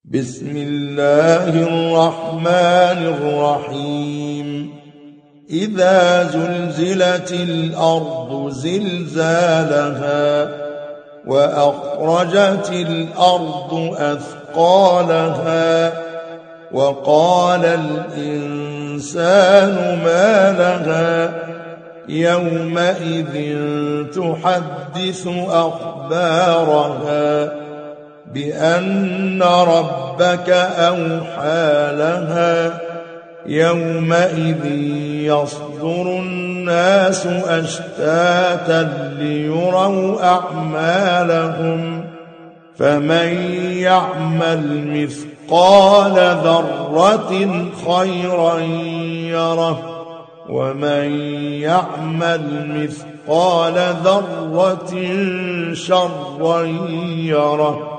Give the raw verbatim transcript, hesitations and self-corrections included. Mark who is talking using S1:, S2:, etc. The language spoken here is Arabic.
S1: بسم الله الرحمن الرحيم إذا زلزلت الأرض زلزالها وأخرجت الأرض أثقالها وقال الإنسان ما لها يومئذ تحدث أخبارها بأن ربك أوحى لها يومئذ يصدر الناس أشتاتا ليروا أعمالهم فمن يعمل مثقال ذرة خيرا يره ومن يعمل مثقال ذرة شرا يره